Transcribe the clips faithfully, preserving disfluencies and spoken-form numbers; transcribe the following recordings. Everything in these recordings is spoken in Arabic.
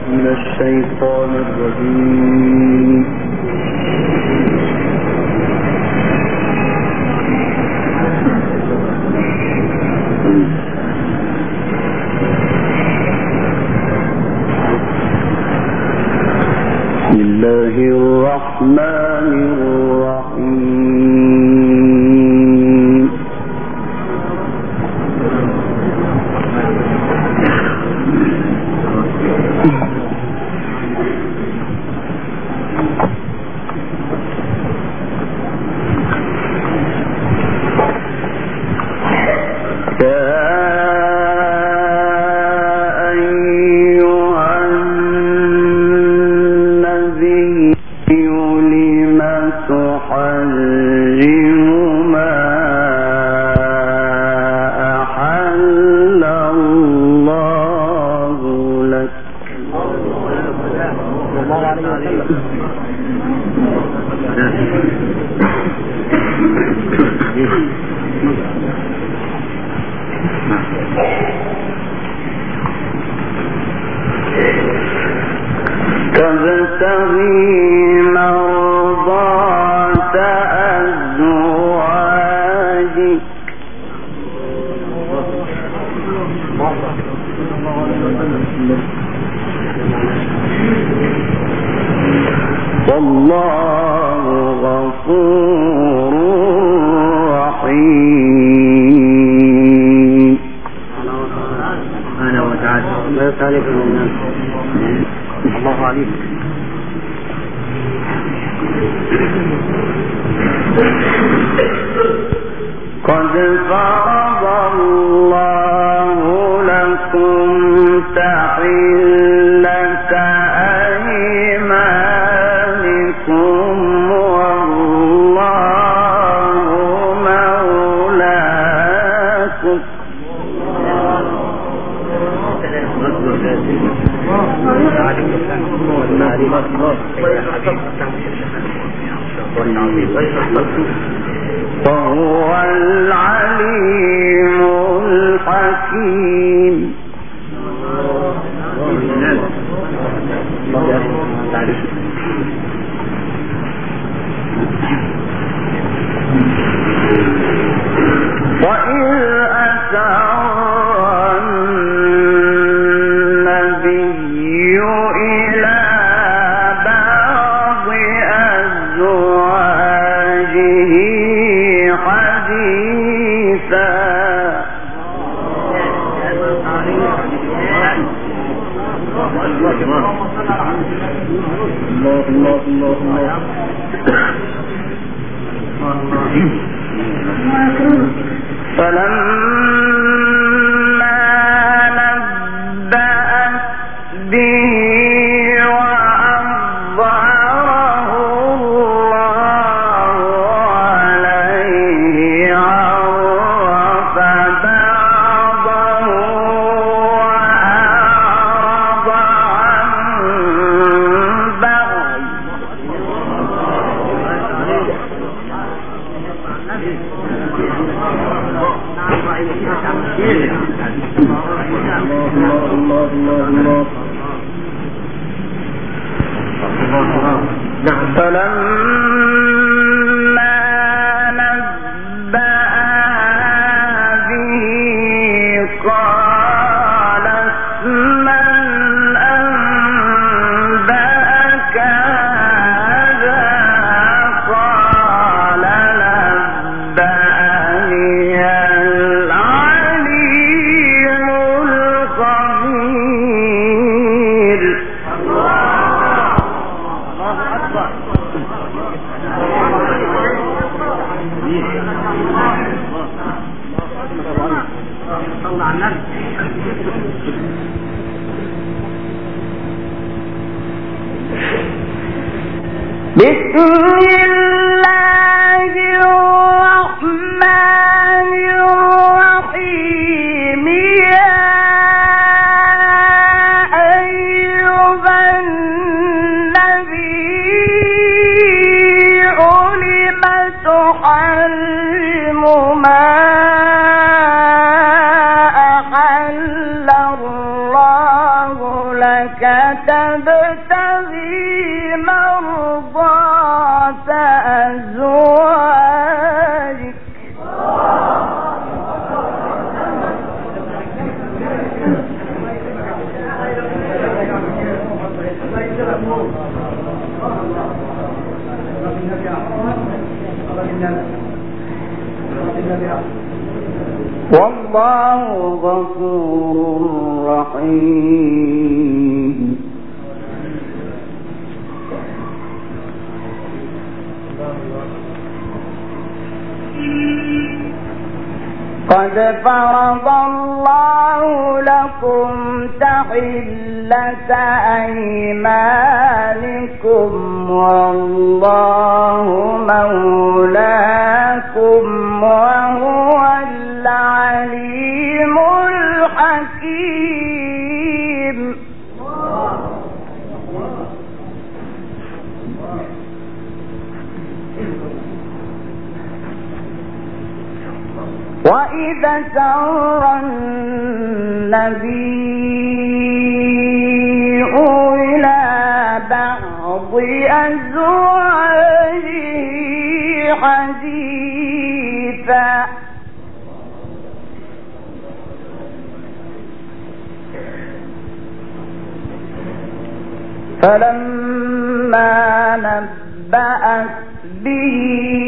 من الشيطان الرجيم. بسم الله الرحمن الرحيم. والله غفور رحيم. أنا وتعالى لا تعرف الناس الله عليك. قد فرض الله لكم تحلة أيمانكم والله مولاكم. وهو العليم الحكيم. وإذ أسر النبي إلى بعض أزواجه حديثا الله الله الله فلما نبأت به وأظهره الله عليه عرف بعضه وأعرض عن بعض. فلما نبأها به قالت من أنبأك هذا؟ قال نبأني العليم الخبير. بسم الله الرحمن الرحيم. يا أيها النبي لم تحرم ما أحل الله لك والله غفور رحيم. قد فرض الله لكم تحلة أيمانكم والله مولاكم وهو العليم الحكيم. وإذا سر النبي إلى بعض أزواجه حديثا فلما نبأت به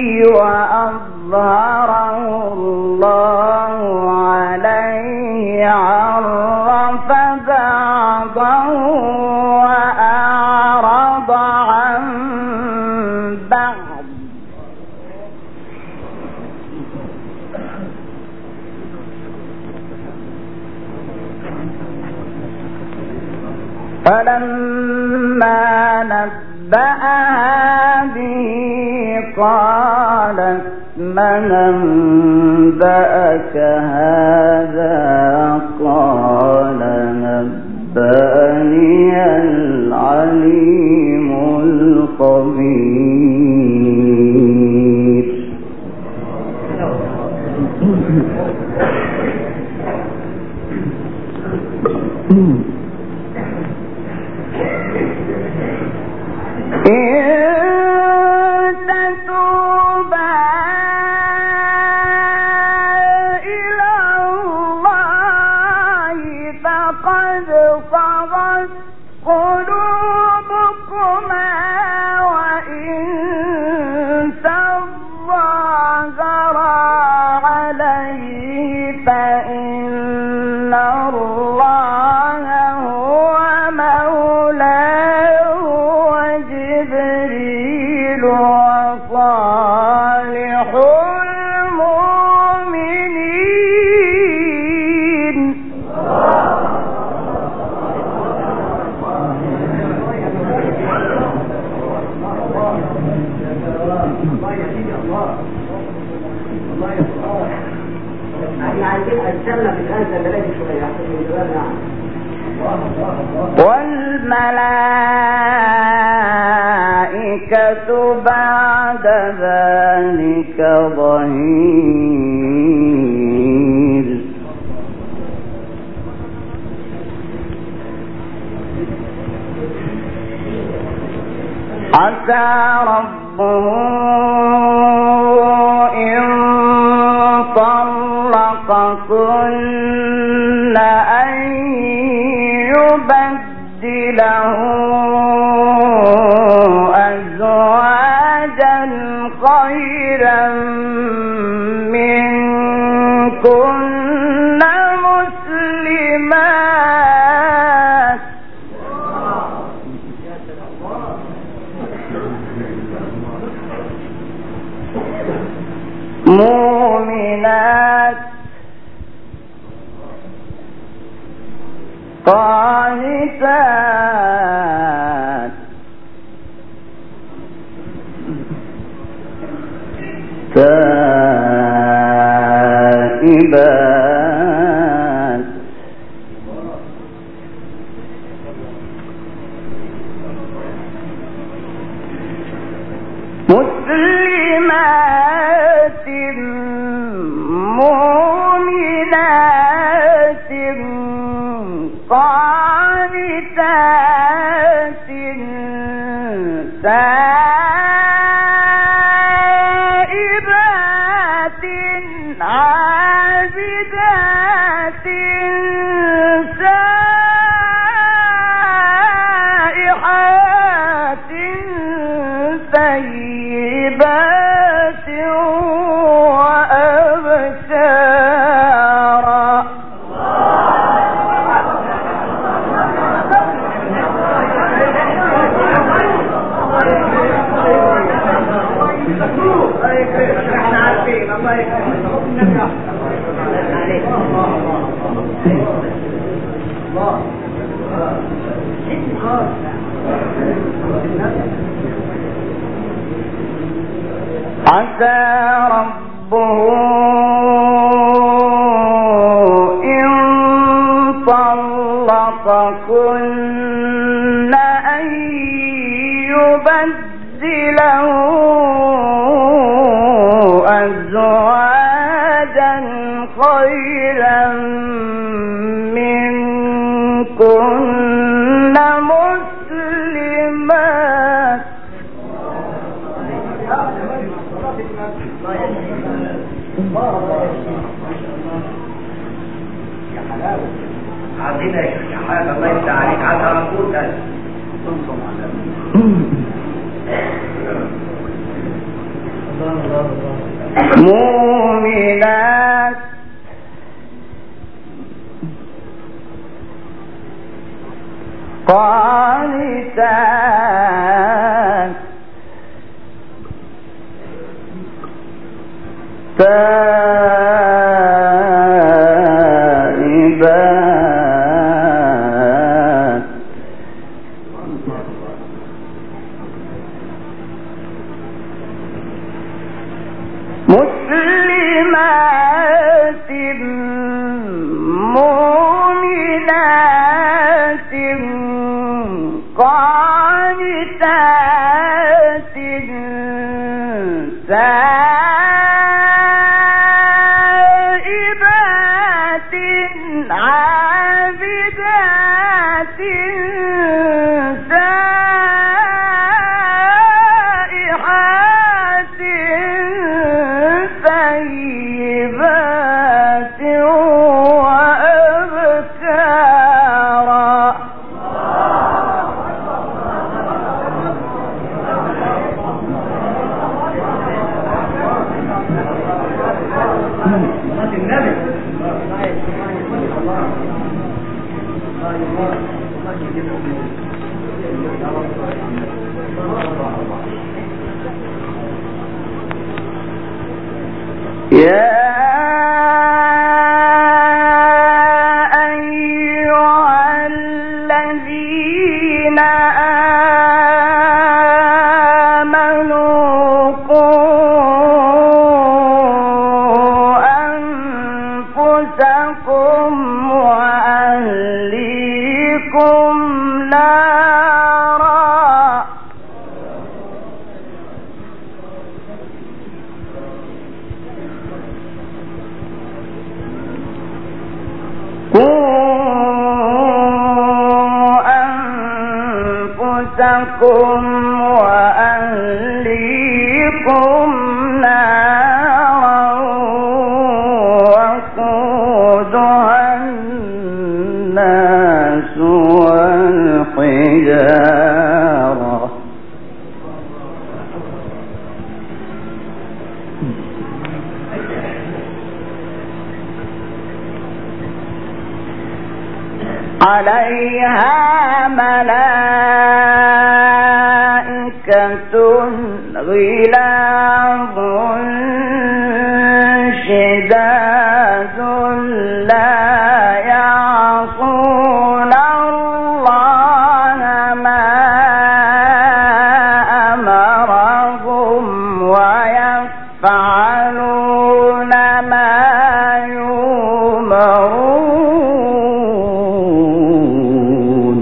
وأظهره الله عليه عرف بعضه وأعرض عن بعض فلما نبأها به قالت من أنبأك هذا قال نبأني العليم الخبير. والملائكة بعد ذلك ظهير. عسى ربه إن طلقكن أن يبدله أزواجا خيرا منكن مسلمات مؤمنات قانتات تائبات مسلمات مؤمنات قانتات تائبات عابدات سائحات طيبات وأبكارا. عسى ربه إن طلقكن أن يبدله أزواجا خيرا منكن مسلمات عظيمة يا حاجة الله يفتح عليك عسى ربك مؤمنات قانتات تائبات مسلمات مؤمنات قانتات تائبات عابدات سائحات طيبات وأبكارا يا أيها الذين آمنوا قوا أنفسكم وأهليكم نارا أنفسكم وأهليكم نارا وقودها الناس والحجارة عليها ملائكة غلاظ شداد لا يعصون الله ما أمرهم ويفعلون ما يؤمرون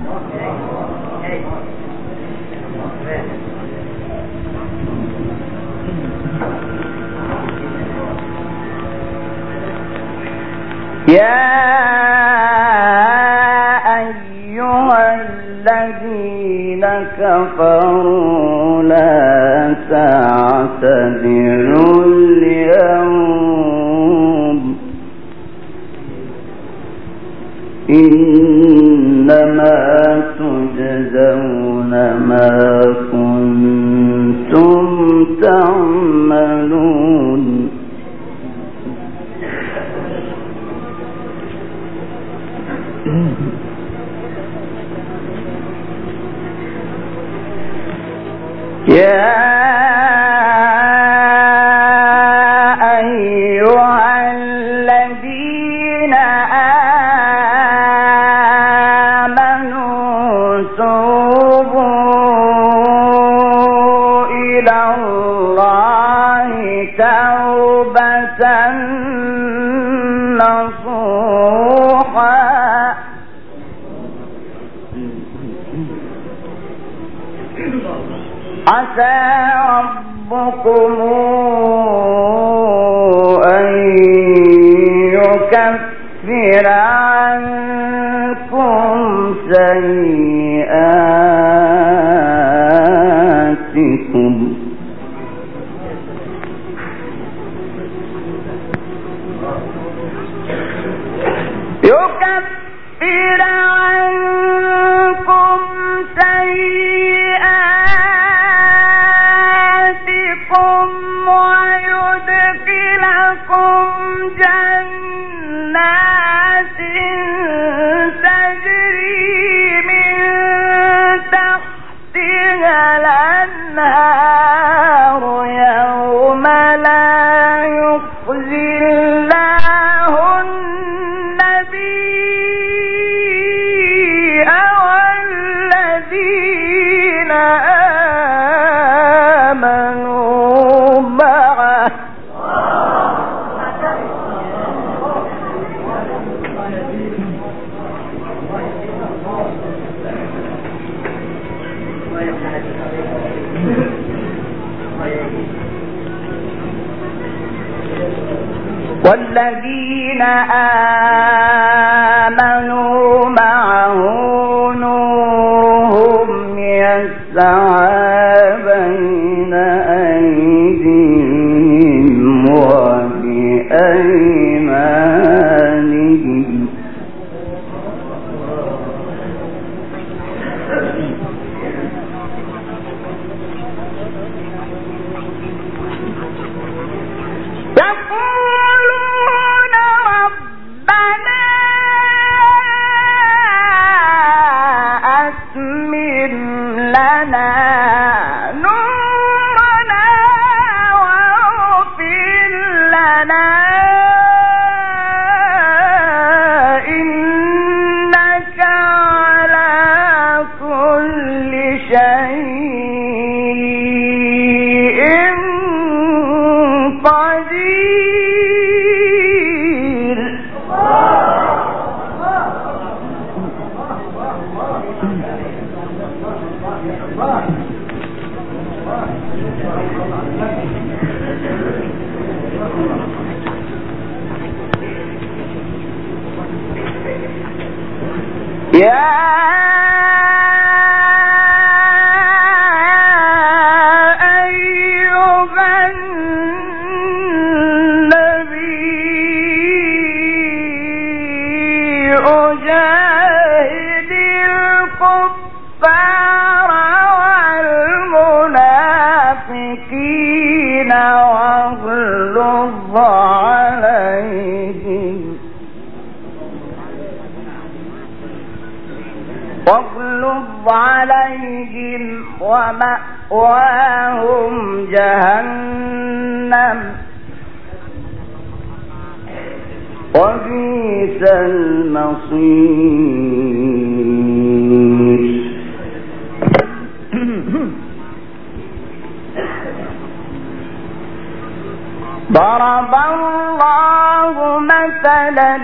يا أيها الذين كفروا لا تعتذروا اليوم إنما تجزون ما كنتم تعملون يا أيها الذين عسى ربكم أن يكفر عنكم سيئاتكم يكفر عنكم سيئاتكم ويدخلكم جنات تجري من تحتها الأنهار يوم لا يخزي الله النبي والذين آمنوا معه والذين آمنوا معه نورهم يسعى بين أيديهم وبأيمانهم يقولون ربنا أتمم لنا نورنا واغفر لنا إنك على كل شيء قدير يا أيها النبي أجاهد الكفار والمنافقين واغلظ عليهم واغلظ عليهم ومأواهم جهنم وبئس المصير ضرب الله مثلا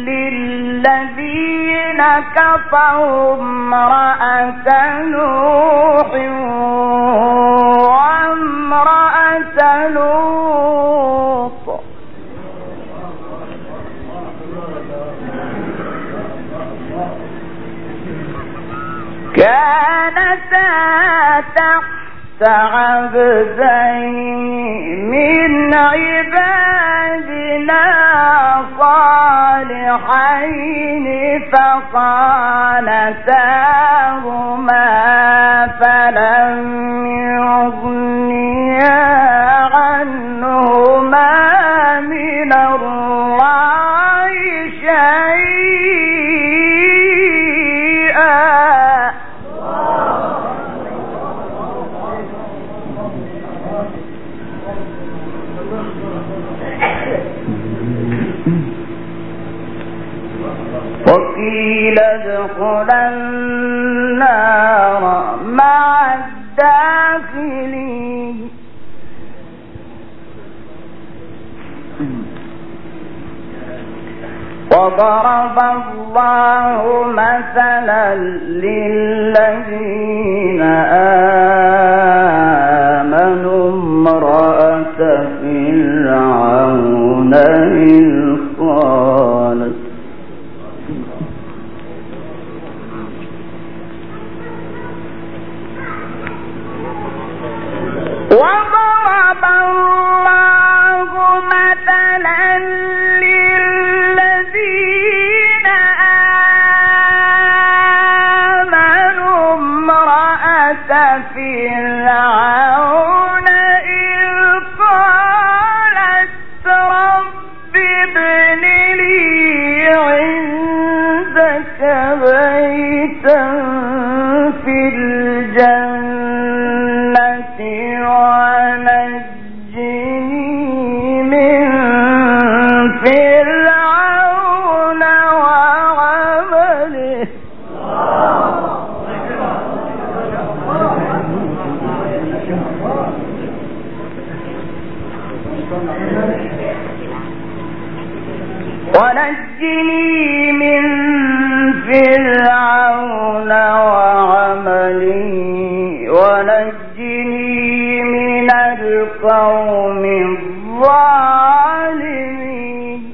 للذين كفروا امرأة نوح وامرأة لوط كانتا تحت عبدين من عبادنا صالحين فخانتاهما فلم يغنيا عنهما من الله شيئا وقيل ادخلا النار مع الداخلين وضرب الله مثلا للذين فرعون إذ قالت رب ابن لي عندك بيتا في الجنة ونجني من فرعون وعمله ونجني من فرعون وعمله ونجني من القوم الظالمين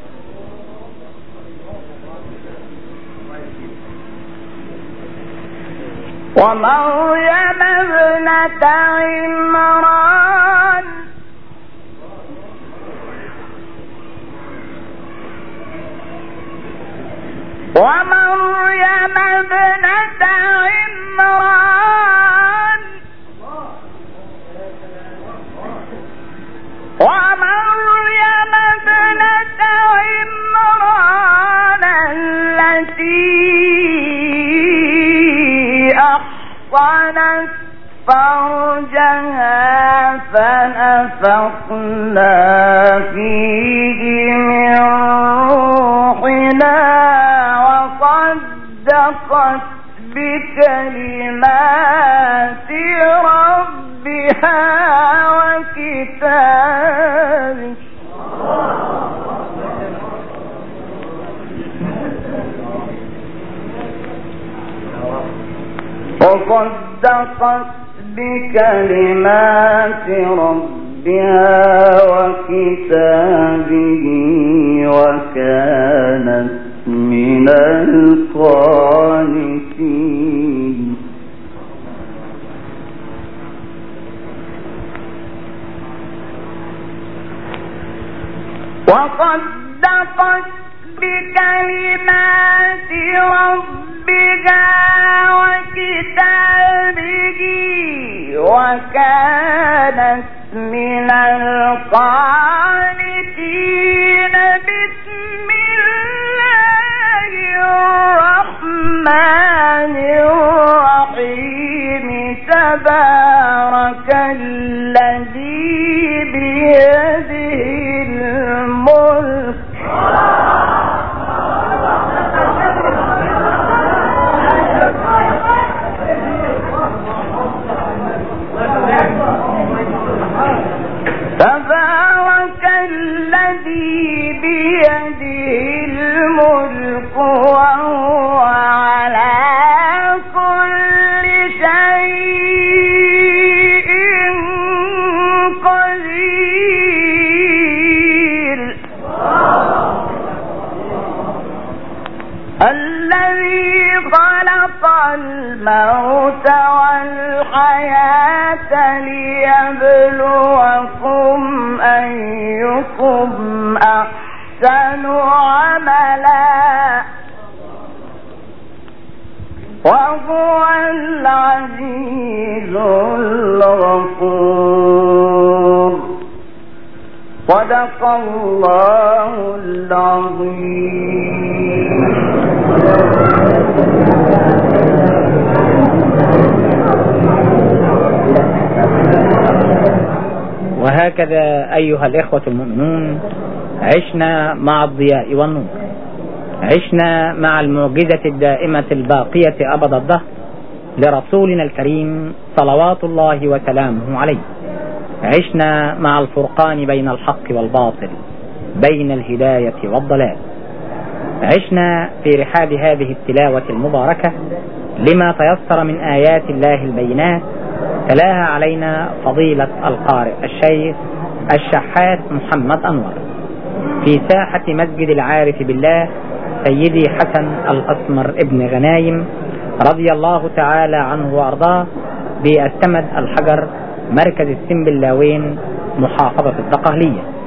ومريم ابنة عمران ومريم ابنة عمران ومريم ابنة عمران التي أحصنت فرجها فنفخنا فيه من روحنا وصدقت بكلمات ربها وكتابه وصدقت بكلمات ربها وكتابه وكانت من القانتين وصدقت بكلمات ربها وكتابه وكانت من القانتين. بسم الله الرحمن الرحيم. تبارك الذي بيده الملك تبارك الذي بيده الملك وهو على كل شيء قدير. الذي خلق الموت والحياة ليبلوكم أيكم أحسن عملا وهو العزيز الغفور. صدق الله العظيم. وهكذا أيها الإخوة المؤمنون عشنا مع الضياء والنور، عشنا مع المعجزة الدائمة الباقية أبد الدهر لرسولنا الكريم صلوات الله وسلامه عليه، عشنا مع الفرقان بين الحق والباطل، بين الهداية والضلال، عشنا في رحاب هذه التلاوة المباركة لما تيسر من آيات الله البينات تلاها علينا فضيلة القارئ الشيخ الشحات محمد أنور في ساحة مسجد العارف بالله سيدي حسن الأسمر ابن غنايم رضي الله تعالى عنه وأرضاه بالسمد الحجر مركز السنبلاوين محافظة الدقهلية.